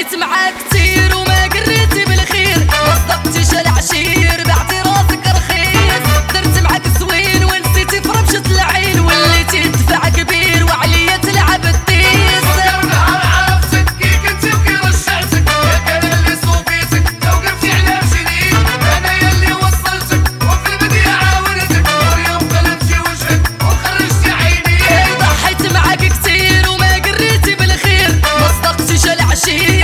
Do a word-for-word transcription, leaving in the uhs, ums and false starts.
ضحيت معاك كتير وما قريتي بالخير، ما صدقتيش العشير بعتي راسك رخيص. درت معاك زوين ونسيتي فرمشة العين، وليتي دفع كبير وعليا تلعب التيس. فكر نهار عرفتك كي كنتي وكي رجعتك، ياك انا اللي صوفيتك لو قفتي على رجلي، انا يلي وصلتك وفي البداية عاونتك، واليوم قلبتي وجهك وخرجتي عيني. ضحيت معاك كتير وما قريتي بالخير، ما صدقتيش العشير